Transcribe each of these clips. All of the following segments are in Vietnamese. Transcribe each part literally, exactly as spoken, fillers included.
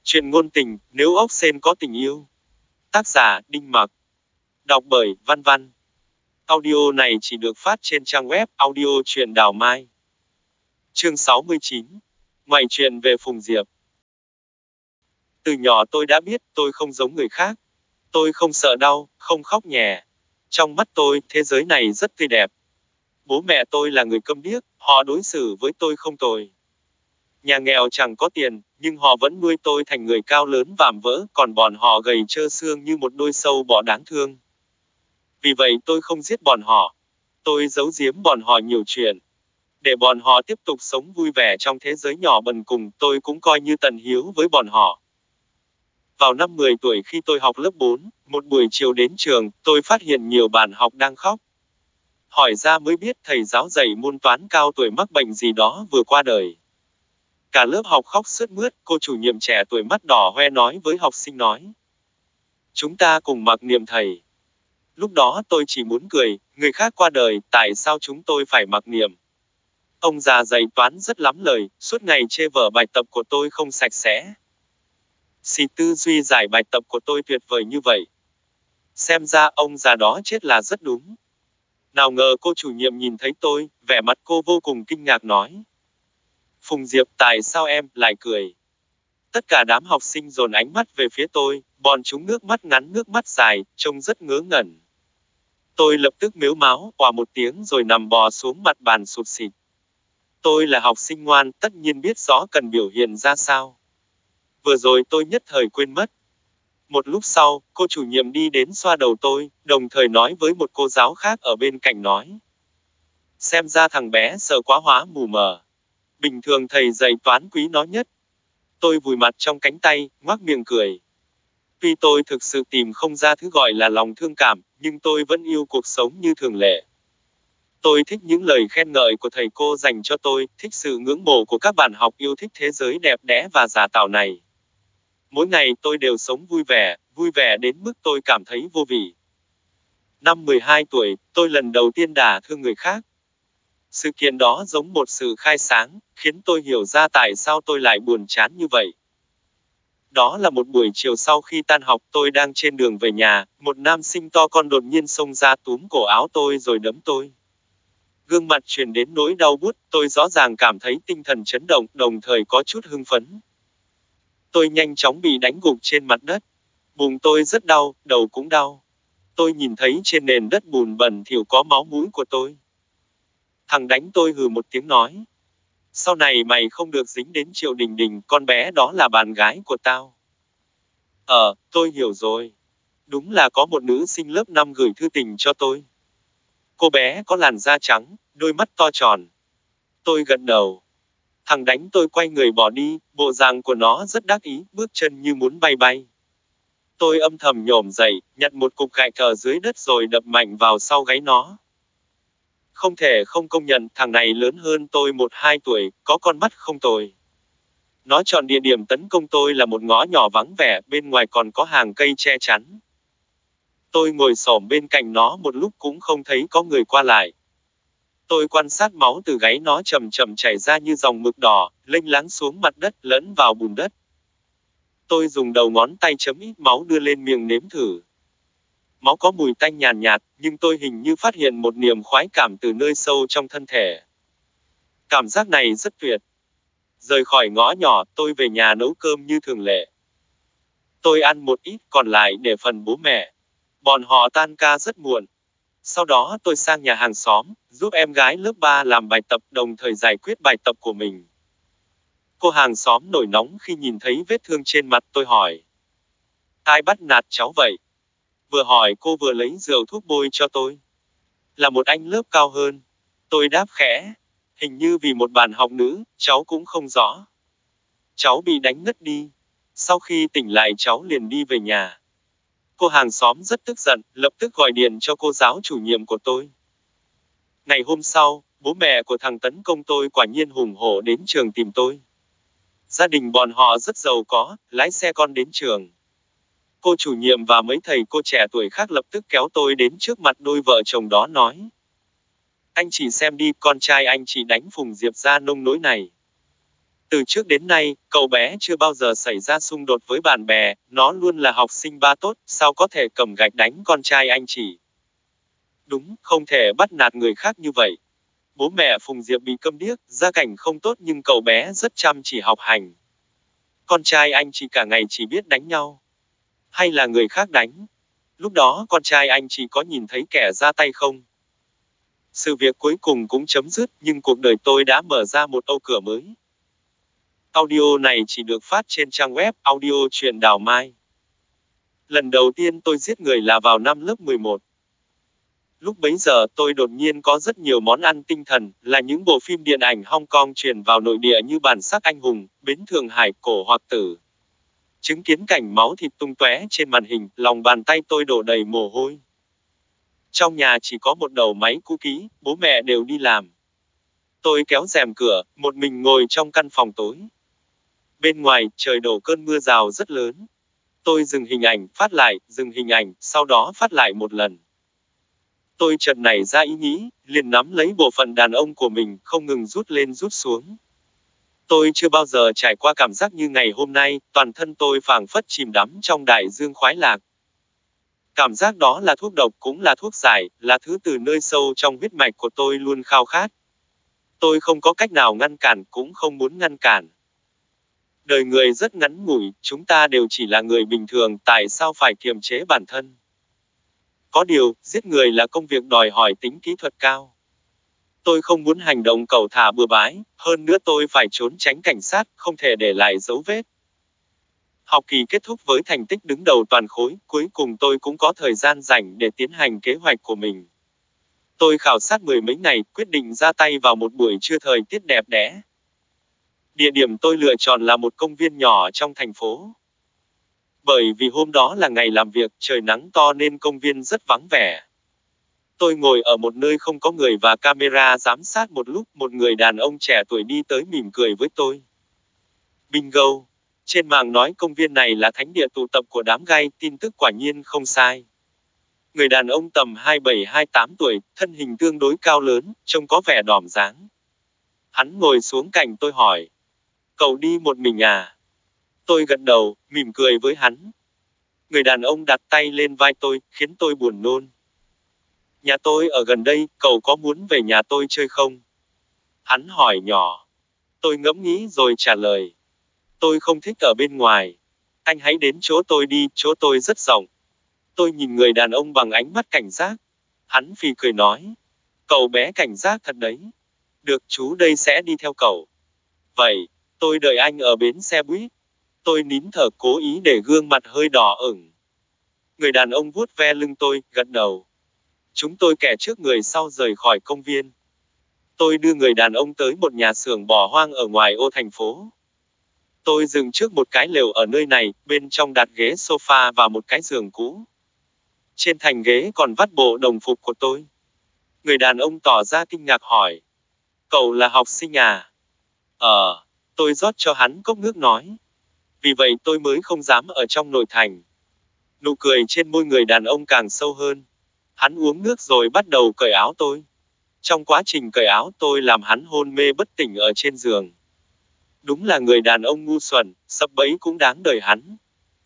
Chuyện ngôn tình, nếu ốc sên có tình yêu. Tác giả, Đinh Mặc. Đọc bởi, Văn Văn. Audio này chỉ được phát trên trang web audio truyện Đào Mai. Chương sáu mươi chín. Ngoại truyện về Phùng Diệp. Từ nhỏ tôi đã biết tôi không giống người khác. Tôi không sợ đau, không khóc nhè. Trong mắt tôi, thế giới này rất tươi đẹp. Bố mẹ tôi là người câm điếc, họ đối xử với tôi không tồi. Nhà nghèo chẳng có tiền, nhưng họ vẫn nuôi tôi thành người cao lớn vạm vỡ, còn bọn họ gầy trơ xương như một đôi sâu bọ đáng thương. Vì vậy tôi không giết bọn họ. Tôi giấu giếm bọn họ nhiều chuyện. Để bọn họ tiếp tục sống vui vẻ trong thế giới nhỏ bần cùng, tôi cũng coi như tận hiếu với bọn họ. Vào năm mười tuổi khi tôi học lớp bốn, một buổi chiều đến trường, tôi phát hiện nhiều bạn học đang khóc. Hỏi ra mới biết thầy giáo dạy môn toán cao tuổi mắc bệnh gì đó vừa qua đời. Cả lớp học khóc sướt mướt, cô chủ nhiệm trẻ tuổi mắt đỏ hoe nói với học sinh nói. Chúng ta cùng mặc niệm thầy. Lúc đó tôi chỉ muốn cười, người khác qua đời, tại sao chúng tôi phải mặc niệm? Ông già dạy toán rất lắm lời, suốt ngày chê vở bài tập của tôi không sạch sẽ. Xì tư duy giải bài tập của tôi tuyệt vời như vậy. Xem ra ông già đó chết là rất đúng. Nào ngờ cô chủ nhiệm nhìn thấy tôi, vẻ mặt cô vô cùng kinh ngạc nói. Phùng Diệp, tại sao em lại cười? Tất cả đám học sinh dồn ánh mắt về phía tôi, bọn chúng nước mắt ngắn nước mắt dài, trông rất ngớ ngẩn. Tôi lập tức mếu máo, òa một tiếng rồi nằm bò xuống mặt bàn sụt sịt. Tôi là học sinh ngoan, tất nhiên biết rõ cần biểu hiện ra sao. Vừa rồi tôi nhất thời quên mất. Một lúc sau, cô chủ nhiệm đi đến xoa đầu tôi, đồng thời nói với một cô giáo khác ở bên cạnh nói. Xem ra thằng bé sợ quá hóa mù mờ. Bình thường thầy dạy toán quý nó nhất. Tôi vùi mặt trong cánh tay, ngoác miệng cười. Tuy tôi thực sự tìm không ra thứ gọi là lòng thương cảm, nhưng tôi vẫn yêu cuộc sống như thường lệ. Tôi thích những lời khen ngợi của thầy cô dành cho tôi, thích sự ngưỡng mộ của các bạn học yêu thích thế giới đẹp đẽ và giả tạo này. Mỗi ngày tôi đều sống vui vẻ, vui vẻ đến mức tôi cảm thấy vô vị. Năm mười hai tuổi, tôi lần đầu tiên đả thương người khác. Sự kiện đó giống một sự khai sáng, khiến tôi hiểu ra tại sao tôi lại buồn chán như vậy. Đó là một buổi chiều sau khi tan học, tôi đang trên đường về nhà, một nam sinh to con đột nhiên xông ra túm cổ áo tôi rồi đấm tôi. Gương mặt truyền đến nỗi đau buốt, tôi rõ ràng cảm thấy tinh thần chấn động, đồng thời có chút hưng phấn. Tôi nhanh chóng bị đánh gục trên mặt đất. Bụng tôi rất đau, đầu cũng đau. Tôi nhìn thấy trên nền đất bùn bẩn thỉu có máu mũi của tôi. Thằng đánh tôi hừ một tiếng nói. Sau này mày không được dính đến Triệu Đình Đình, con bé đó là bạn gái của tao. Ờ, tôi hiểu rồi. Đúng là có một nữ sinh lớp năm gửi thư tình cho tôi. Cô bé có làn da trắng, đôi mắt to tròn. Tôi gật đầu. Thằng đánh tôi quay người bỏ đi, bộ dạng của nó rất đắc ý, bước chân như muốn bay bay. Tôi âm thầm nhổm dậy, nhặt một cục gạch ở dưới đất rồi đập mạnh vào sau gáy nó. Không thể không công nhận thằng này lớn hơn tôi một hai tuổi, có con mắt không tồi. Nó chọn địa điểm tấn công tôi là một ngõ nhỏ vắng vẻ, bên ngoài còn có hàng cây che chắn. Tôi ngồi xổm bên cạnh nó một lúc cũng không thấy có người qua lại. Tôi quan sát máu từ gáy nó chậm chậm chảy ra như dòng mực đỏ, lênh láng xuống mặt đất, lẫn vào bùn đất. Tôi dùng đầu ngón tay chấm ít máu đưa lên miệng nếm thử. Máu có mùi tanh nhàn nhạt, nhưng tôi hình như phát hiện một niềm khoái cảm từ nơi sâu trong thân thể. Cảm giác này rất tuyệt. Rời khỏi ngõ nhỏ, tôi về nhà nấu cơm như thường lệ. Tôi ăn một ít, còn lại để phần bố mẹ. Bọn họ tan ca rất muộn. Sau đó tôi sang nhà hàng xóm, giúp em gái lớp ba làm bài tập, đồng thời giải quyết bài tập của mình. Cô hàng xóm nổi nóng khi nhìn thấy vết thương trên mặt tôi hỏi. Ai bắt nạt cháu vậy? Vừa hỏi cô vừa lấy rượu thuốc bôi cho tôi. Là một anh lớp cao hơn. Tôi đáp khẽ. Hình như vì một bạn học nữ, cháu cũng không rõ. Cháu bị đánh ngất đi. Sau khi tỉnh lại cháu liền đi về nhà. Cô hàng xóm rất tức giận, lập tức gọi điện cho cô giáo chủ nhiệm của tôi. Ngày hôm sau, bố mẹ của thằng tấn công tôi quả nhiên hùng hổ đến trường tìm tôi. Gia đình bọn họ rất giàu có, lái xe con đến trường. Cô chủ nhiệm và mấy thầy cô trẻ tuổi khác lập tức kéo tôi đến trước mặt đôi vợ chồng đó nói. Anh chị xem đi, con trai anh chị đánh Phùng Diệp ra nông nỗi này. Từ trước đến nay, cậu bé chưa bao giờ xảy ra xung đột với bạn bè, nó luôn là học sinh ba tốt, sao có thể cầm gạch đánh con trai anh chị. Đúng, không thể bắt nạt người khác như vậy. Bố mẹ Phùng Diệp bị câm điếc, gia cảnh không tốt nhưng cậu bé rất chăm chỉ học hành. Con trai anh chị cả ngày chỉ biết đánh nhau. Hay là người khác đánh? Lúc đó con trai anh chị có nhìn thấy kẻ ra tay không? Sự việc cuối cùng cũng chấm dứt, nhưng cuộc đời tôi đã mở ra một âu cửa mới. Audio này chỉ được phát trên trang web audio truyện Đào Mai. Lần đầu tiên tôi giết người là vào năm lớp mười một. Lúc bấy giờ tôi đột nhiên có rất nhiều món ăn tinh thần, là những bộ phim điện ảnh Hong Kong truyền vào nội địa như Bản sắc anh hùng, Bến Thượng Hải, Cổ Hoặc Tử. Chứng kiến cảnh máu thịt tung tóe trên màn hình, lòng bàn tay tôi đổ đầy mồ hôi. Trong nhà chỉ có một đầu máy cũ kỹ, bố mẹ đều đi làm. Tôi kéo rèm cửa, một mình ngồi trong căn phòng tối. Bên ngoài, trời đổ cơn mưa rào rất lớn. Tôi dừng hình ảnh, phát lại, dừng hình ảnh, sau đó phát lại một lần. Tôi chợt nảy ra ý nghĩ, liền nắm lấy bộ phận đàn ông của mình, không ngừng rút lên rút xuống. Tôi chưa bao giờ trải qua cảm giác như ngày hôm nay, toàn thân tôi phảng phất chìm đắm trong đại dương khoái lạc. Cảm giác đó là thuốc độc cũng là thuốc giải, là thứ từ nơi sâu trong huyết mạch của tôi luôn khao khát. Tôi không có cách nào ngăn cản, cũng không muốn ngăn cản. Đời người rất ngắn ngủi, chúng ta đều chỉ là người bình thường, tại sao phải kiềm chế bản thân? Có điều, giết người là công việc đòi hỏi tính kỹ thuật cao. Tôi không muốn hành động cẩu thả bừa bãi, hơn nữa tôi phải trốn tránh cảnh sát, không thể để lại dấu vết. Học kỳ kết thúc với thành tích đứng đầu toàn khối, cuối cùng tôi cũng có thời gian rảnh để tiến hành kế hoạch của mình. Tôi khảo sát mười mấy ngày, quyết định ra tay vào một buổi trưa thời tiết đẹp đẽ. Địa điểm tôi lựa chọn là một công viên nhỏ trong thành phố. Bởi vì hôm đó là ngày làm việc, trời nắng to nên công viên rất vắng vẻ. Tôi ngồi ở một nơi không có người và camera giám sát một lúc, một người đàn ông trẻ tuổi đi tới mỉm cười với tôi. Bingo! Trên mạng nói công viên này là thánh địa tụ tập của đám gay, tin tức quả nhiên không sai. Người đàn ông tầm hai mươi bảy hai mươi tám tuổi, thân hình tương đối cao lớn, trông có vẻ đỏm dáng. Hắn ngồi xuống cạnh tôi hỏi. Cậu đi một mình à? Tôi gật đầu, mỉm cười với hắn. Người đàn ông đặt tay lên vai tôi, khiến tôi buồn nôn. Nhà tôi ở gần đây, cậu có muốn về nhà tôi chơi không? Hắn hỏi nhỏ. Tôi ngẫm nghĩ rồi trả lời. Tôi không thích ở bên ngoài. Anh hãy đến chỗ tôi đi, chỗ tôi rất rộng. Tôi nhìn người đàn ông bằng ánh mắt cảnh giác. Hắn phì cười nói. Cậu bé cảnh giác thật đấy. Được, chú đây sẽ đi theo cậu. Vậy, tôi đợi anh ở bến xe buýt. Tôi nín thở cố ý để gương mặt hơi đỏ ửng. Người đàn ông vuốt ve lưng tôi, gật đầu. Chúng tôi kẻ trước người sau rời khỏi công viên. Tôi đưa người đàn ông tới một nhà xưởng bỏ hoang ở ngoài ô thành phố. Tôi dừng trước một cái lều ở nơi này, bên trong đặt ghế sofa và một cái giường cũ. Trên thành ghế còn vắt bộ đồng phục của tôi. Người đàn ông tỏ ra kinh ngạc hỏi. Cậu là học sinh à? Ờ, tôi rót cho hắn cốc nước nói. Vì vậy tôi mới không dám ở trong nội thành. Nụ cười trên môi người đàn ông càng sâu hơn. Hắn uống nước rồi bắt đầu cởi áo tôi. Trong quá trình cởi áo tôi làm hắn hôn mê bất tỉnh ở trên giường. Đúng là người đàn ông ngu xuẩn, sập bẫy cũng đáng đời hắn.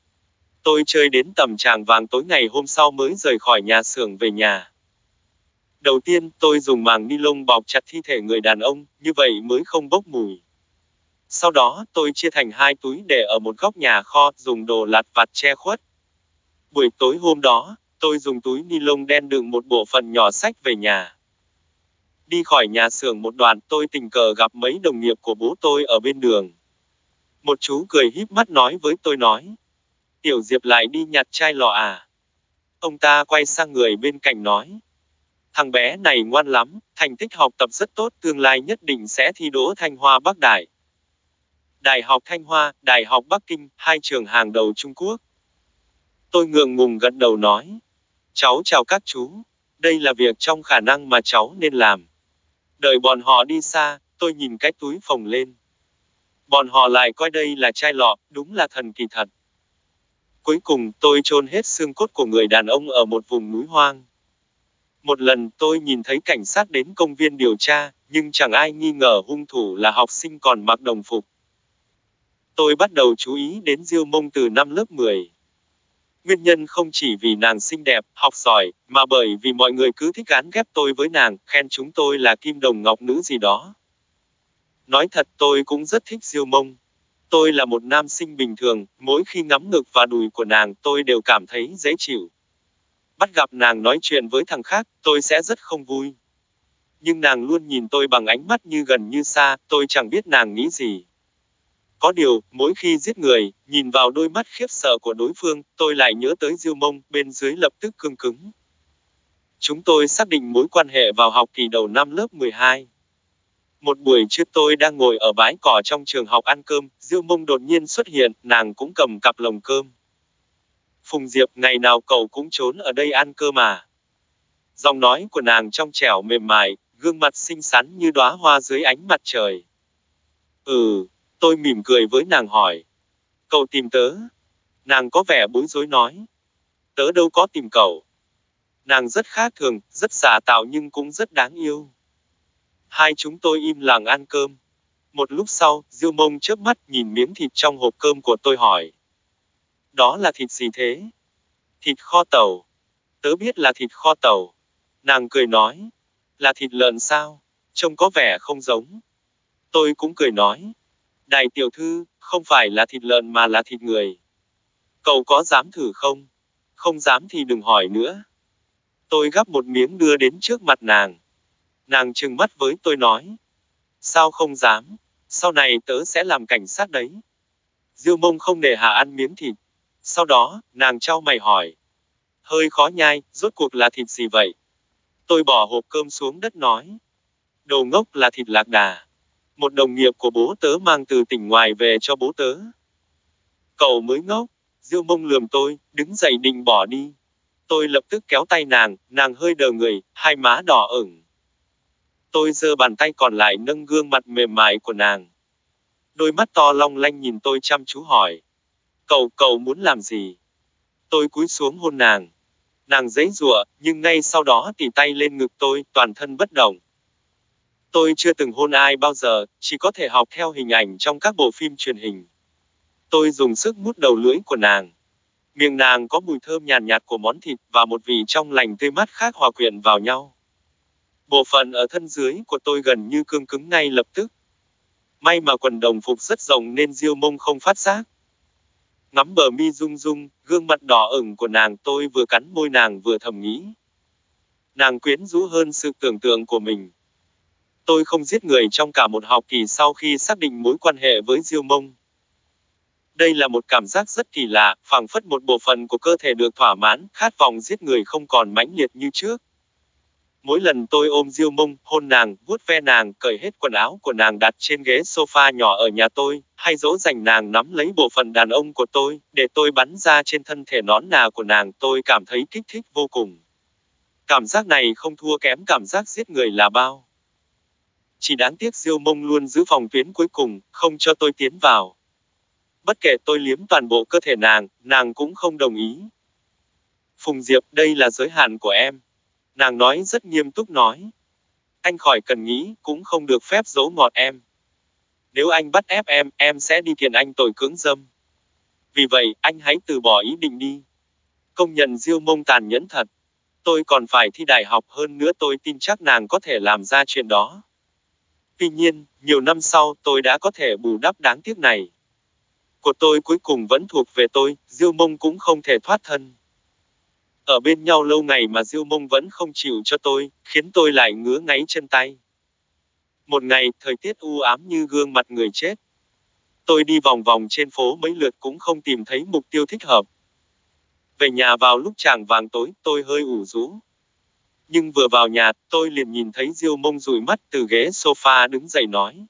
Tôi chơi đến tầm chạng vàng tối ngày hôm sau mới rời khỏi nhà xưởng về nhà. Đầu tiên, tôi dùng màng ni lông bọc chặt thi thể người đàn ông, như vậy mới không bốc mùi. Sau đó, tôi chia thành hai túi để ở một góc nhà kho, dùng đồ lặt vặt che khuất. Buổi tối hôm đó, tôi dùng túi ni lông đen đựng một bộ phận nhỏ sách về nhà. Đi khỏi nhà xưởng một đoạn, tôi tình cờ gặp mấy đồng nghiệp của bố tôi ở bên đường. Một chú cười híp mắt nói với tôi nói. Tiểu Diệp lại đi nhặt chai lọ à? Ông ta quay sang người bên cạnh nói. Thằng bé này ngoan lắm, thành tích học tập rất tốt, tương lai nhất định sẽ thi đỗ Thanh Hoa Bắc Đại. Đại học Thanh Hoa, Đại học Bắc Kinh, hai trường hàng đầu Trung Quốc. Tôi ngượng ngùng gật đầu nói. Cháu chào các chú. Đây là việc trong khả năng mà cháu nên làm. Đợi bọn họ đi xa, tôi nhìn cái túi phồng lên. Bọn họ lại coi đây là chai lọ, đúng là thần kỳ thật. Cuối cùng, tôi chôn hết xương cốt của người đàn ông ở một vùng núi hoang. Một lần, tôi nhìn thấy cảnh sát đến công viên điều tra, nhưng chẳng ai nghi ngờ hung thủ là học sinh còn mặc đồng phục. Tôi bắt đầu chú ý đến Diêu Mông từ năm lớp mười. Nguyên nhân không chỉ vì nàng xinh đẹp, học giỏi, mà bởi vì mọi người cứ thích gán ghép tôi với nàng, khen chúng tôi là kim đồng ngọc nữ gì đó. Nói thật tôi cũng rất thích Diêu Mông. Tôi là một nam sinh bình thường, mỗi khi ngắm ngực và đùi của nàng tôi đều cảm thấy dễ chịu. Bắt gặp nàng nói chuyện với thằng khác, tôi sẽ rất không vui. Nhưng nàng luôn nhìn tôi bằng ánh mắt như gần như xa, tôi chẳng biết nàng nghĩ gì. Có điều, mỗi khi giết người, nhìn vào đôi mắt khiếp sợ của đối phương, tôi lại nhớ tới Diêu Mông, bên dưới lập tức cương cứng. Chúng tôi xác định mối quan hệ vào học kỳ đầu năm lớp mười hai. Một buổi trưa tôi đang ngồi ở bãi cỏ trong trường học ăn cơm, Diêu Mông đột nhiên xuất hiện, nàng cũng cầm cặp lồng cơm. Phùng Diệp, ngày nào cậu cũng trốn ở đây ăn cơm à? Giọng nói của nàng trong trẻo mềm mại, gương mặt xinh xắn như đóa hoa dưới ánh mặt trời. Ừ, tôi mỉm cười với nàng hỏi. Cậu tìm tớ? Nàng có vẻ bối rối nói. Tớ đâu có tìm cậu. Nàng rất khác thường, rất giả tạo nhưng cũng rất đáng yêu. Hai chúng tôi im lặng ăn cơm. Một lúc sau, Diêu Mông chớp mắt nhìn miếng thịt trong hộp cơm của tôi hỏi. Đó là thịt gì thế? Thịt kho tàu. Tớ biết là thịt kho tàu. Nàng cười nói. Là thịt lợn sao? Trông có vẻ không giống. Tôi cũng cười nói. Đại tiểu thư, không phải là thịt lợn mà là thịt người. Cậu có dám thử không? Không dám thì đừng hỏi nữa. Tôi gắp một miếng đưa đến trước mặt nàng. Nàng trừng mắt với tôi nói. Sao không dám? Sau này tớ sẽ làm cảnh sát đấy. Diêu Mông không để Hà ăn miếng thịt. Sau đó, nàng trao mày hỏi. Hơi khó nhai, rốt cuộc là thịt gì vậy? Tôi bỏ hộp cơm xuống đất nói. Đồ ngốc, là thịt lạc đà. Một đồng nghiệp của bố tớ mang từ tỉnh ngoài về cho bố tớ. Cậu mới ngốc. Diêu Mông lườm tôi, đứng dậy định bỏ đi. Tôi lập tức kéo tay nàng, nàng hơi đờ người, hai má đỏ ửng. Tôi giơ bàn tay còn lại nâng gương mặt mềm mại của nàng. Đôi mắt to long lanh nhìn tôi chăm chú hỏi. Cậu, cậu muốn làm gì? Tôi cúi xuống hôn nàng. Nàng giãy giụa, nhưng ngay sau đó tỉ tay lên ngực tôi, toàn thân bất động. Tôi chưa từng hôn ai bao giờ, chỉ có thể học theo hình ảnh trong các bộ phim truyền hình. Tôi dùng sức mút đầu lưỡi của nàng. Miệng nàng có mùi thơm nhàn nhạt của món thịt và một vị trong lành tươi mát khác hòa quyện vào nhau. Bộ phận ở thân dưới của tôi gần như cương cứng ngay lập tức. May mà quần đồng phục rất rộng nên Diêu Mông không phát giác. Ngắm bờ mi rung rung, gương mặt đỏ ửng của nàng, tôi vừa cắn môi nàng vừa thầm nghĩ. Nàng quyến rũ hơn sự tưởng tượng của mình. Tôi không giết người trong cả một học kỳ sau khi xác định mối quan hệ với Diêu Mông. Đây là một cảm giác rất kỳ lạ, phảng phất một bộ phận của cơ thể được thỏa mãn, khát vọng giết người không còn mãnh liệt như trước. Mỗi lần tôi ôm Diêu Mông, hôn nàng, vuốt ve nàng, cởi hết quần áo của nàng đặt trên ghế sofa nhỏ ở nhà tôi, hay dỗ dành nàng nắm lấy bộ phận đàn ông của tôi, để tôi bắn ra trên thân thể nõn nà của nàng, tôi cảm thấy kích thích vô cùng. Cảm giác này không thua kém cảm giác giết người là bao. Chỉ đáng tiếc Diêu Mông luôn giữ phòng tuyến cuối cùng, không cho tôi tiến vào. Bất kể tôi liếm toàn bộ cơ thể nàng, nàng cũng không đồng ý. Phùng Diệp, đây là giới hạn của em. Nàng nói rất nghiêm túc nói. Anh khỏi cần nghĩ, cũng không được phép dỗ ngọt em. Nếu anh bắt ép em, em sẽ đi kiện anh tội cưỡng dâm. Vì vậy, anh hãy từ bỏ ý định đi. Công nhận Diêu Mông tàn nhẫn thật. Tôi còn phải thi đại học, hơn nữa tôi tin chắc nàng có thể làm ra chuyện đó. Tuy nhiên, nhiều năm sau, tôi đã có thể bù đắp đáng tiếc này. Của tôi cuối cùng vẫn thuộc về tôi, Diêu Mông cũng không thể thoát thân. Ở bên nhau lâu ngày mà Diêu Mông vẫn không chịu cho tôi, khiến tôi lại ngứa ngáy chân tay. Một ngày, thời tiết u ám như gương mặt người chết. Tôi đi vòng vòng trên phố mấy lượt cũng không tìm thấy mục tiêu thích hợp. Về nhà vào lúc chạng vạng tối, tôi hơi ủ rũ. Nhưng vừa vào nhà, tôi liền nhìn thấy Diêu Mông dụi mắt từ ghế sofa đứng dậy nói.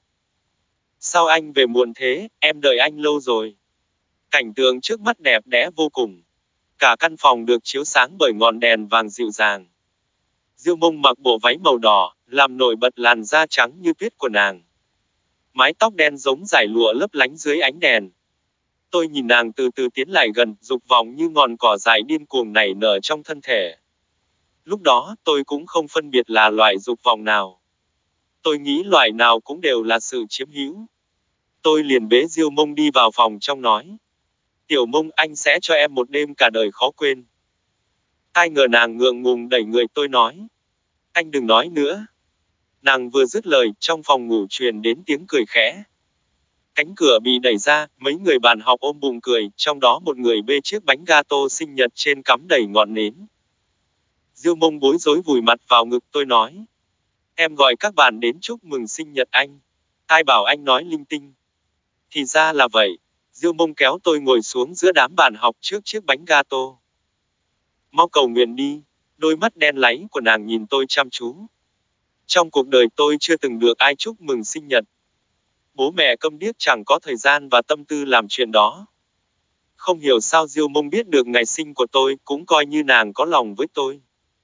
Sao anh về muộn thế, em đợi anh lâu rồi. Cảnh tượng trước mắt đẹp đẽ vô cùng. Cả căn phòng được chiếu sáng bởi ngọn đèn vàng dịu dàng. Diêu Mông mặc bộ váy màu đỏ, làm nổi bật làn da trắng như tuyết của nàng. Mái tóc đen giống dải lụa lấp lánh dưới ánh đèn. Tôi nhìn nàng từ từ tiến lại gần, dục vọng như ngọn cỏ dại điên cuồng nảy nở trong thân thể. Lúc đó, tôi cũng không phân biệt là loại dục vọng nào. Tôi nghĩ loại nào cũng đều là sự chiếm hữu. Tôi liền bế Diêu Mông đi vào phòng trong nói. Tiểu Mông, anh sẽ cho em một đêm cả đời khó quên. Ai ngờ nàng ngượng ngùng đẩy người tôi nói. Anh đừng nói nữa. Nàng vừa dứt lời, trong phòng ngủ truyền đến tiếng cười khẽ. Cánh cửa bị đẩy ra, mấy người bạn học ôm bụng cười, trong đó một người bê chiếc bánh gato sinh nhật trên cắm đầy ngọn nến. Diêu Mông bối rối vùi mặt vào ngực tôi nói. Em gọi các bạn đến chúc mừng sinh nhật anh. Ai bảo anh nói linh tinh. Thì ra là vậy. Diêu Mông kéo tôi ngồi xuống giữa đám bạn học trước chiếc bánh gato. Mau cầu nguyện đi. Đôi mắt đen láy của nàng nhìn tôi chăm chú. Trong cuộc đời tôi chưa từng được ai chúc mừng sinh nhật. Bố mẹ câm điếc chẳng có thời gian và tâm tư làm chuyện đó. Không hiểu sao Diêu Mông biết được ngày sinh của tôi, cũng coi như nàng có lòng với tôi.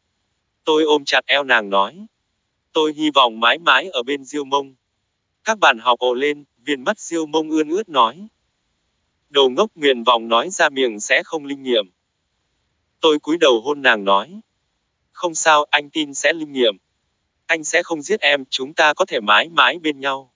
Tôi ôm chặt eo nàng nói. Tôi hy vọng mãi mãi ở bên Diêu Mông. Các bạn học ồ lên, viền mắt Diêu Mông ươn ướt nói. Đồ ngốc, nguyện vọng nói ra miệng sẽ không linh nghiệm. Tôi cúi đầu hôn nàng nói. Không sao, anh tin sẽ linh nghiệm. Anh sẽ không giết em, chúng ta có thể mãi mãi bên nhau.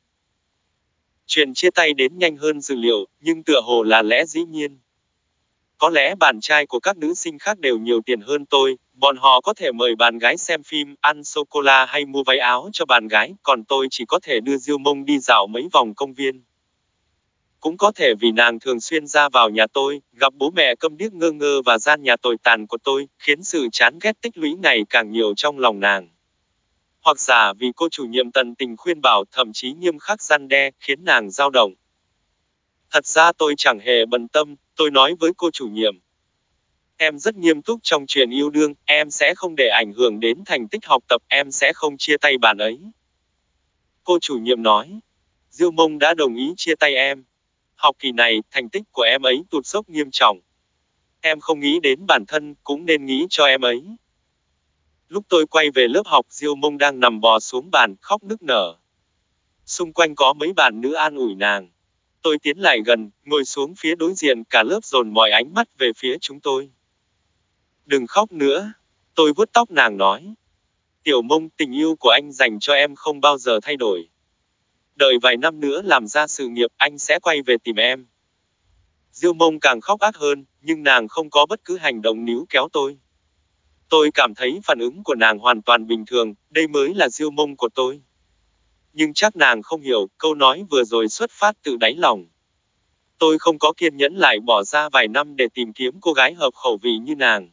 Chuyện chia tay đến nhanh hơn dự liệu, nhưng tựa hồ là lẽ dĩ nhiên. Có lẽ bạn trai của các nữ sinh khác đều nhiều tiền hơn tôi, bọn họ có thể mời bạn gái xem phim, ăn sô-cô-la hay mua váy áo cho bạn gái, còn tôi chỉ có thể đưa Diêu Mông đi dạo mấy vòng công viên. Cũng có thể vì nàng thường xuyên ra vào nhà tôi, gặp bố mẹ câm điếc ngơ ngơ và gian nhà tồi tàn của tôi, khiến sự chán ghét tích lũy ngày càng nhiều trong lòng nàng. Hoặc giả vì cô chủ nhiệm tận tình khuyên bảo, thậm chí nghiêm khắc răn đe, khiến nàng dao động. Thật ra tôi chẳng hề bận tâm, tôi nói với cô chủ nhiệm. Em rất nghiêm túc trong chuyện yêu đương, em sẽ không để ảnh hưởng đến thành tích học tập, em sẽ không chia tay bạn ấy. Cô chủ nhiệm nói, Diêu Mông đã đồng ý chia tay em. Học kỳ này, thành tích của em ấy tụt dốc nghiêm trọng. Em không nghĩ đến bản thân, cũng nên nghĩ cho em ấy. Lúc tôi quay về lớp học, Diêu Mông đang nằm bò xuống bàn, khóc nức nở. Xung quanh có mấy bạn nữ an ủi nàng. Tôi tiến lại gần, ngồi xuống phía đối diện, cả lớp dồn mọi ánh mắt về phía chúng tôi. Đừng khóc nữa. Tôi vuốt tóc nàng nói. Tiểu Mông, tình yêu của anh dành cho em không bao giờ thay đổi. Đợi vài năm nữa làm ra sự nghiệp, anh sẽ quay về tìm em. Diêu Mông càng khóc ác hơn, nhưng nàng không có bất cứ hành động níu kéo tôi. Tôi cảm thấy phản ứng của nàng hoàn toàn bình thường, đây mới là Diêu Mông của tôi. Nhưng chắc nàng không hiểu, câu nói vừa rồi xuất phát từ đáy lòng. Tôi không có kiên nhẫn lại bỏ ra vài năm để tìm kiếm cô gái hợp khẩu vị như nàng.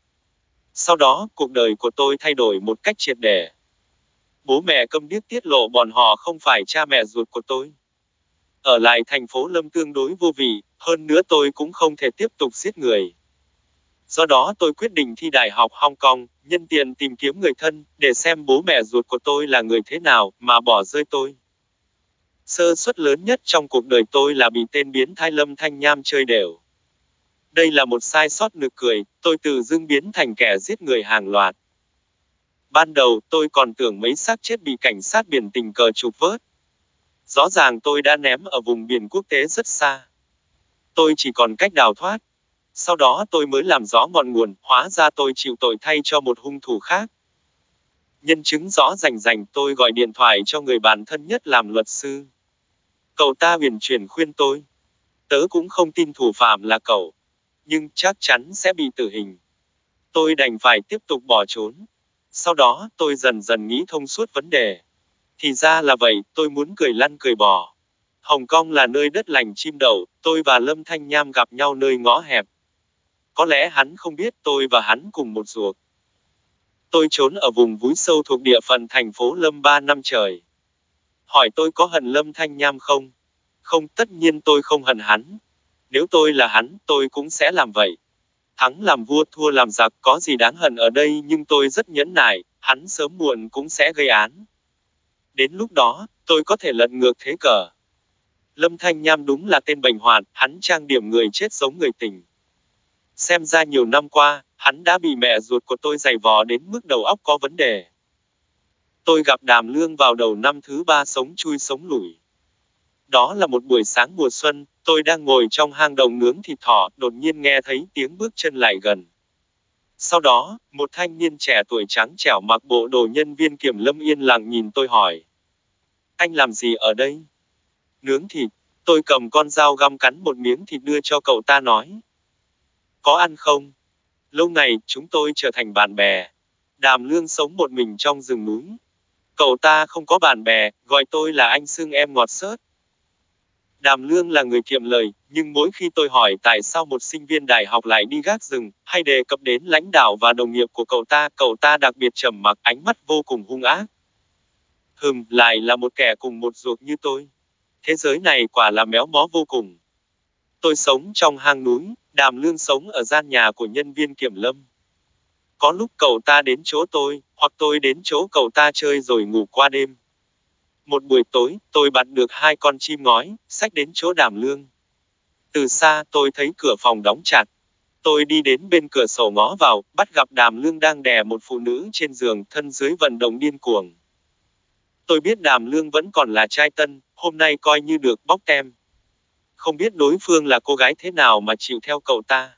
Sau đó, cuộc đời của tôi thay đổi một cách triệt để. Bố mẹ câm điếc tiết lộ bọn họ không phải cha mẹ ruột của tôi. Ở lại thành phố Lâm tương đối vô vị, hơn nữa tôi cũng không thể tiếp tục giết người. Do đó tôi quyết định thi đại học Hong Kong, nhân tiện tìm kiếm người thân, để xem bố mẹ ruột của tôi là người thế nào, mà bỏ rơi tôi. Sơ suất lớn nhất trong cuộc đời tôi là bị tên biến thái Lâm Thanh Nham chơi đều. Đây là một sai sót nực cười, tôi tự dưng biến thành kẻ giết người hàng loạt. Ban đầu, tôi còn tưởng mấy xác chết bị cảnh sát biển tình cờ chụp vớt. Rõ ràng tôi đã ném ở vùng biển quốc tế rất xa. Tôi chỉ còn cách đào thoát. Sau đó tôi mới làm rõ ngọn nguồn, hóa ra tôi chịu tội thay cho một hung thủ khác. Nhân chứng rõ rành rành, tôi gọi điện thoại cho người bạn thân nhất làm luật sư. Cậu ta huyền chuyển khuyên tôi. Tớ cũng không tin thủ phạm là cậu. Nhưng chắc chắn sẽ bị tử hình. Tôi đành phải tiếp tục bỏ trốn. Sau đó, tôi dần dần nghĩ thông suốt vấn đề. Thì ra là vậy, tôi muốn cười lăn cười bò. Hồng Kông là nơi đất lành chim đậu, tôi và Lâm Thanh Nham gặp nhau nơi ngõ hẹp. Có lẽ hắn không biết tôi và hắn cùng một ruột. Tôi trốn ở vùng vúi sâu thuộc địa phận thành phố Lâm ba năm trời. Hỏi tôi có hận Lâm Thanh Nham không? Không, tất nhiên tôi không hận hắn. Nếu tôi là hắn, tôi cũng sẽ làm vậy. Thắng làm vua, thua làm giặc, có gì đáng hận ở đây, nhưng tôi rất nhẫn nại, hắn sớm muộn cũng sẽ gây án. Đến lúc đó, tôi có thể lật ngược thế cờ. Lâm Thanh Nham đúng là tên bệnh hoạn, hắn trang điểm người chết giống người tình. Xem ra nhiều năm qua, hắn đã bị mẹ ruột của tôi giày vò đến mức đầu óc có vấn đề. Tôi gặp Đàm Lương vào đầu năm thứ ba sống chui sống lủi. Đó là một buổi sáng mùa xuân, tôi đang ngồi trong hang động nướng thịt thỏ, đột nhiên nghe thấy tiếng bước chân lại gần. Sau đó, một thanh niên trẻ tuổi trắng trẻo mặc bộ đồ nhân viên kiểm lâm yên lặng nhìn tôi hỏi. Anh làm gì ở đây? Nướng thịt. Tôi cầm con dao găm cắn một miếng thịt đưa cho cậu ta nói. Có ăn không? Lâu ngày, chúng tôi trở thành bạn bè. Đàm Lương sống một mình trong rừng núi. Cậu ta không có bạn bè, gọi tôi là anh xưng em ngọt xớt. Đàm Lương là người kiệm lời, nhưng mỗi khi tôi hỏi tại sao một sinh viên đại học lại đi gác rừng, hay đề cập đến lãnh đạo và đồng nghiệp của cậu ta, cậu ta đặc biệt trầm mặc, ánh mắt vô cùng hung ác. Hừm, lại là một kẻ cùng một ruột như tôi. Thế giới này quả là méo mó vô cùng. Tôi sống trong hang núi, Đàm Lương sống ở gian nhà của nhân viên kiểm lâm. Có lúc cậu ta đến chỗ tôi, hoặc tôi đến chỗ cậu ta chơi rồi ngủ qua đêm. Một buổi tối, tôi bắt được hai con chim ngói, xách đến chỗ Đàm Lương. Từ xa, tôi thấy cửa phòng đóng chặt. Tôi đi đến bên cửa sổ ngó vào, bắt gặp Đàm Lương đang đè một phụ nữ trên giường, thân dưới vận động điên cuồng. Tôi biết Đàm Lương vẫn còn là trai tân, hôm nay coi như được bóc tem. Không biết đối phương là cô gái thế nào mà chịu theo cậu ta.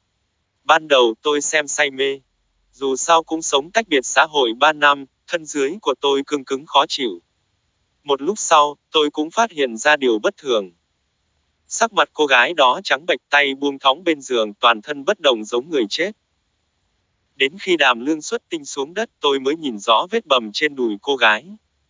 Ban đầu tôi xem say mê. Dù sao cũng sống tách biệt xã hội ba năm, thân dưới của tôi cứng cứng khó chịu. Một lúc sau, tôi cũng phát hiện ra điều bất thường. Sắc mặt cô gái đó trắng bệch, tay buông thõng bên giường, toàn thân bất động giống người chết. Đến khi Đàm Lương xuất tinh xuống đất, tôi mới nhìn rõ vết bầm trên đùi cô gái.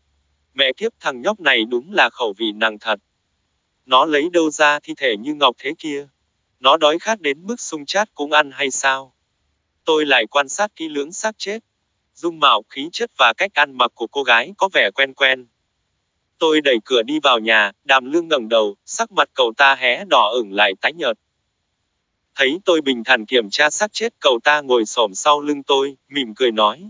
Mẹ kiếp, thằng nhóc này đúng là khẩu vị nặng thật. Nó lấy đâu ra thi thể như ngọc thế kia? Nó đói khát đến mức sung chát cũng ăn hay sao? Tôi lại quan sát kỹ lưỡng xác chết. Dung mạo, khí chất và cách ăn mặc của cô gái có vẻ quen quen. Tôi đẩy cửa đi vào nhà, Đàm Lương ngẩng đầu, sắc mặt cậu ta hé đỏ ửng lại tái nhợt. Thấy tôi bình thản kiểm tra xác chết, cậu ta ngồi xổm sau lưng tôi, mỉm cười nói.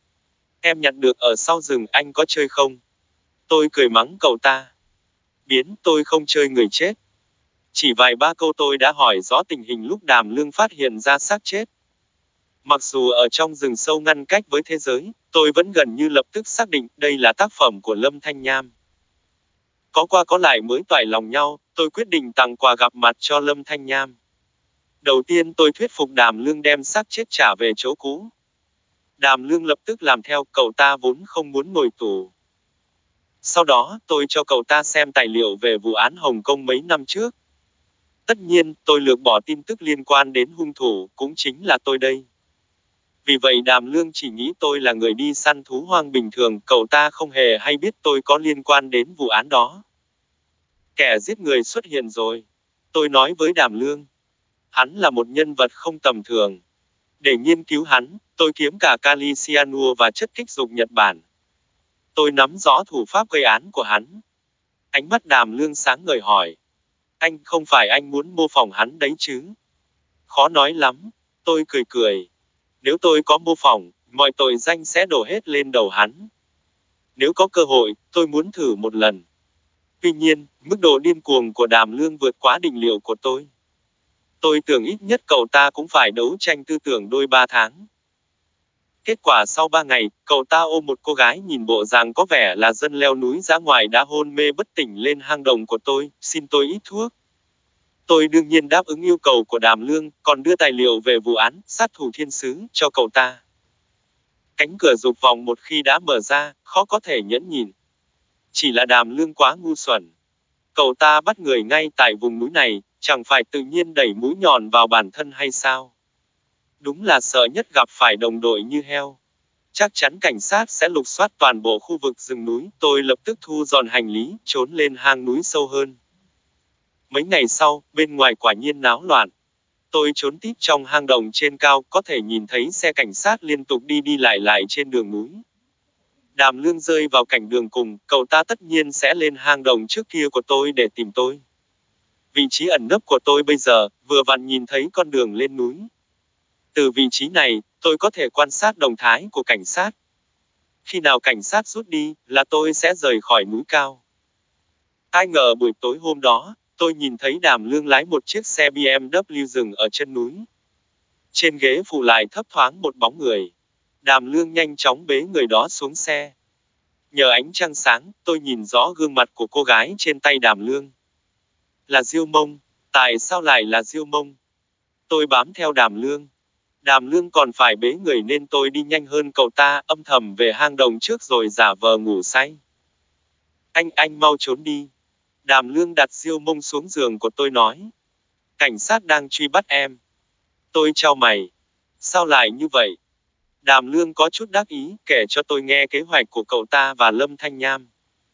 Em nhặt được ở sau rừng, anh có chơi không? Tôi cười mắng cậu ta. Biến, tôi không chơi người chết. Chỉ vài ba câu tôi đã hỏi rõ tình hình lúc Đàm Lương phát hiện ra xác chết. Mặc dù ở trong rừng sâu ngăn cách với thế giới, tôi vẫn gần như lập tức xác định đây là tác phẩm của Lâm Thanh Nham. Có qua có lại mới toại lòng nhau, tôi quyết định tặng quà gặp mặt cho Lâm Thanh Nham. Đầu tiên tôi thuyết phục Đàm Lương đem xác chết trả về chỗ cũ. Đàm Lương lập tức làm theo, cậu ta vốn không muốn ngồi tù. Sau đó, tôi cho cậu ta xem tài liệu về vụ án Hồng Kông mấy năm trước. Tất nhiên, tôi lược bỏ tin tức liên quan đến hung thủ, cũng chính là tôi đây. Vì vậy Đàm Lương chỉ nghĩ tôi là người đi săn thú hoang bình thường, cậu ta không hề hay biết tôi có liên quan đến vụ án đó. Kẻ giết người xuất hiện rồi. Tôi nói với Đàm Lương. Hắn là một nhân vật không tầm thường. Để nghiên cứu hắn, tôi kiếm cả kali cyanua và chất kích dục Nhật Bản. Tôi nắm rõ thủ pháp gây án của hắn. Ánh mắt Đàm Lương sáng ngời hỏi. Anh không phải anh muốn mô phỏng hắn đấy chứ? Khó nói lắm. Tôi cười cười. Nếu tôi có mô phỏng, mọi tội danh sẽ đổ hết lên đầu hắn. Nếu có cơ hội, tôi muốn thử một lần. Tuy nhiên, mức độ điên cuồng của Đàm Lương vượt quá định liệu của tôi. Tôi tưởng ít nhất cậu ta cũng phải đấu tranh tư tưởng đôi ba tháng. Kết quả sau ba ngày, cậu ta ôm một cô gái nhìn bộ dạng có vẻ là dân leo núi dã ngoại đã hôn mê bất tỉnh lên hang động của tôi, xin tôi ít thuốc. Tôi đương nhiên đáp ứng yêu cầu của Đàm Lương, còn đưa tài liệu về vụ án sát thủ thiên sứ cho cậu ta. Cánh cửa dục vọng một khi đã mở ra, khó có thể nhẫn nhịn. Chỉ là Đàm Lương quá ngu xuẩn. Cậu ta bắt người ngay tại vùng núi này, chẳng phải tự nhiên đẩy mũi nhọn vào bản thân hay sao? Đúng là sợ nhất gặp phải đồng đội như heo. Chắc chắn cảnh sát sẽ lục soát toàn bộ khu vực rừng núi, tôi lập tức thu dọn hành lý, trốn lên hang núi sâu hơn. Mấy ngày sau, bên ngoài quả nhiên náo loạn. Tôi trốn tít trong hang động trên cao, có thể nhìn thấy xe cảnh sát liên tục đi đi lại lại trên đường núi. Đàm Lương rơi vào cảnh đường cùng, cậu ta tất nhiên sẽ lên hang động trước kia của tôi để tìm tôi. Vị trí ẩn nấp của tôi bây giờ, vừa vặn nhìn thấy con đường lên núi. Từ vị trí này, tôi có thể quan sát động thái của cảnh sát. Khi nào cảnh sát rút đi, là tôi sẽ rời khỏi núi cao. Ai ngờ buổi tối hôm đó, tôi nhìn thấy Đàm Lương lái một chiếc xe bê em vê dừng ở chân núi. Trên ghế phụ lại thấp thoáng một bóng người. Đàm Lương nhanh chóng bế người đó xuống xe. Nhờ ánh trăng sáng, tôi nhìn rõ gương mặt của cô gái trên tay Đàm Lương. Là Diêu Mông. Tại sao lại là Diêu Mông? Tôi bám theo Đàm Lương. Đàm Lương còn phải bế người nên tôi đi nhanh hơn cậu ta, âm thầm về hang động trước rồi giả vờ ngủ say. Anh, anh mau trốn đi. Đàm Lương đặt Diêu Mông xuống giường của tôi nói. Cảnh sát đang truy bắt em. Tôi chau mày. Sao lại như vậy? Đàm Lương có chút đắc ý, kể cho tôi nghe kế hoạch của cậu ta và Lâm Thanh Nham.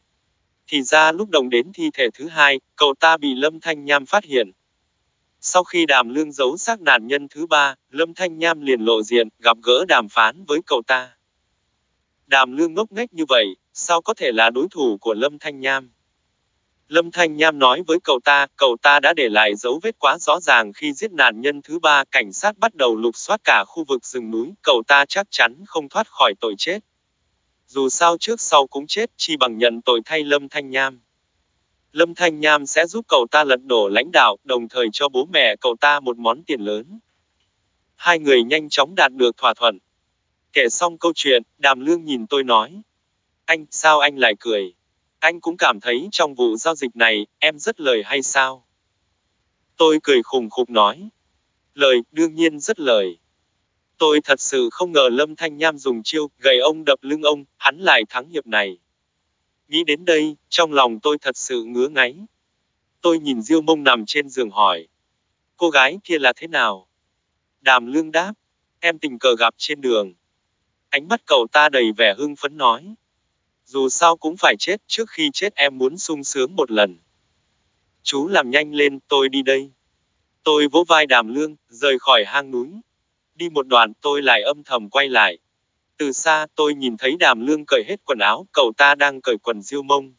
Thì ra lúc Đồng đến thi thể thứ hai, cậu ta bị Lâm Thanh Nham phát hiện. Sau khi Đàm Lương giấu xác nạn nhân thứ ba, Lâm Thanh Nham liền lộ diện, gặp gỡ đàm phán với cậu ta. Đàm Lương ngốc nghếch như vậy, sao có thể là đối thủ của Lâm Thanh Nham? Lâm Thanh Nham nói với cậu ta, cậu ta đã để lại dấu vết quá rõ ràng khi giết nạn nhân thứ ba, cảnh sát bắt đầu lục soát cả khu vực rừng núi, cậu ta chắc chắn không thoát khỏi tội chết. Dù sao trước sau cũng chết, chi bằng nhận tội thay Lâm Thanh Nham. Lâm Thanh Nham sẽ giúp cậu ta lật đổ lãnh đạo, đồng thời cho bố mẹ cậu ta một món tiền lớn. Hai người nhanh chóng đạt được thỏa thuận. Kể xong câu chuyện, Đàm Lương nhìn tôi nói. Anh, sao anh lại cười? Anh cũng cảm thấy trong vụ giao dịch này, em rất lời hay sao? Tôi cười khùng khục nói. Lời, đương nhiên rất lời. Tôi thật sự không ngờ Lâm Thanh Nham dùng chiêu, gậy ông đập lưng ông, hắn lại thắng hiệp này. Nghĩ đến đây, trong lòng tôi thật sự ngứa ngáy. Tôi nhìn Diêu Mông nằm trên giường hỏi. Cô gái kia là thế nào? Đàm Lương đáp. Em tình cờ gặp trên đường. Ánh mắt cậu ta đầy vẻ hưng phấn nói. Dù sao cũng phải chết, trước khi chết em muốn sung sướng một lần. Chú làm nhanh lên, tôi đi đây. Tôi vỗ vai Đàm Lương, rời khỏi hang núi. Đi một đoạn tôi lại âm thầm quay lại. Từ xa tôi nhìn thấy Đàm Lương cởi hết quần áo, cậu ta đang cởi quần Diêu Mông.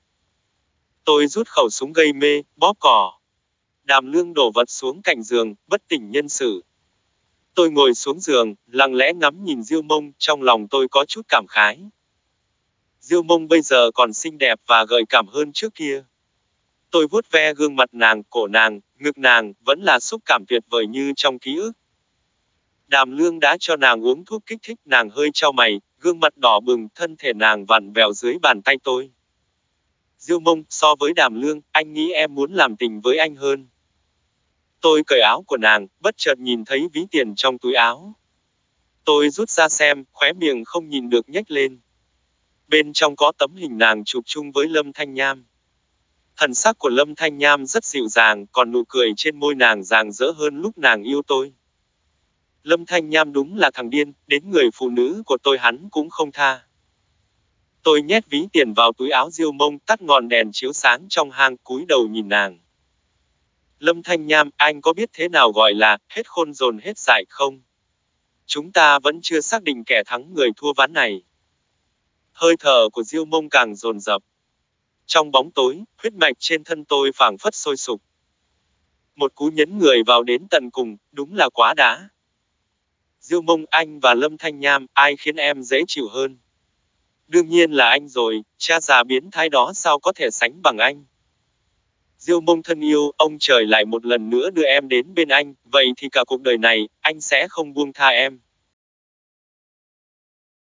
Tôi rút khẩu súng gây mê, bóp cò. Đàm Lương đổ vật xuống cạnh giường, bất tỉnh nhân sự. Tôi ngồi xuống giường, lặng lẽ ngắm nhìn Diêu Mông, trong lòng tôi có chút cảm khái. Diêu Mông bây giờ còn xinh đẹp và gợi cảm hơn trước kia. Tôi vuốt ve gương mặt nàng, cổ nàng, ngực nàng, vẫn là xúc cảm tuyệt vời như trong ký ức. Đàm Lương đã cho nàng uống thuốc kích thích, nàng hơi chau mày, gương mặt đỏ bừng, thân thể nàng vặn vẹo dưới bàn tay tôi. Diêu Mông, so với Đàm Lương, anh nghĩ em muốn làm tình với anh hơn. Tôi cởi áo của nàng, bất chợt nhìn thấy ví tiền trong túi áo. Tôi rút ra xem, khóe miệng không nhìn được nhếch lên. Bên trong có tấm hình nàng chụp chung với Lâm Thanh Nham. Thần sắc của Lâm Thanh Nham rất dịu dàng, còn nụ cười trên môi nàng rạng rỡ hơn lúc nàng yêu tôi. Lâm Thanh Nham đúng là thằng điên, đến người phụ nữ của tôi hắn cũng không tha. Tôi nhét ví tiền vào túi áo Diêu Mông, tắt ngọn đèn chiếu sáng trong hang, cúi đầu nhìn nàng. Lâm Thanh Nham, anh có biết thế nào gọi là hết khôn dồn hết dại không? Chúng ta vẫn chưa xác định kẻ thắng người thua ván này. Hơi thở của Diêu Mông càng dồn dập. Trong bóng tối, huyết mạch trên thân tôi phảng phất sôi sục. Một cú nhấn người vào đến tận cùng, đúng là quá đã. Diêu Mông, anh và Lâm Thanh Nham, ai khiến em dễ chịu hơn? Đương nhiên là anh rồi, cha già biến thái đó sao có thể sánh bằng anh? Diêu Mông thân yêu, ông trời lại một lần nữa đưa em đến bên anh, vậy thì cả cuộc đời này, anh sẽ không buông tha em.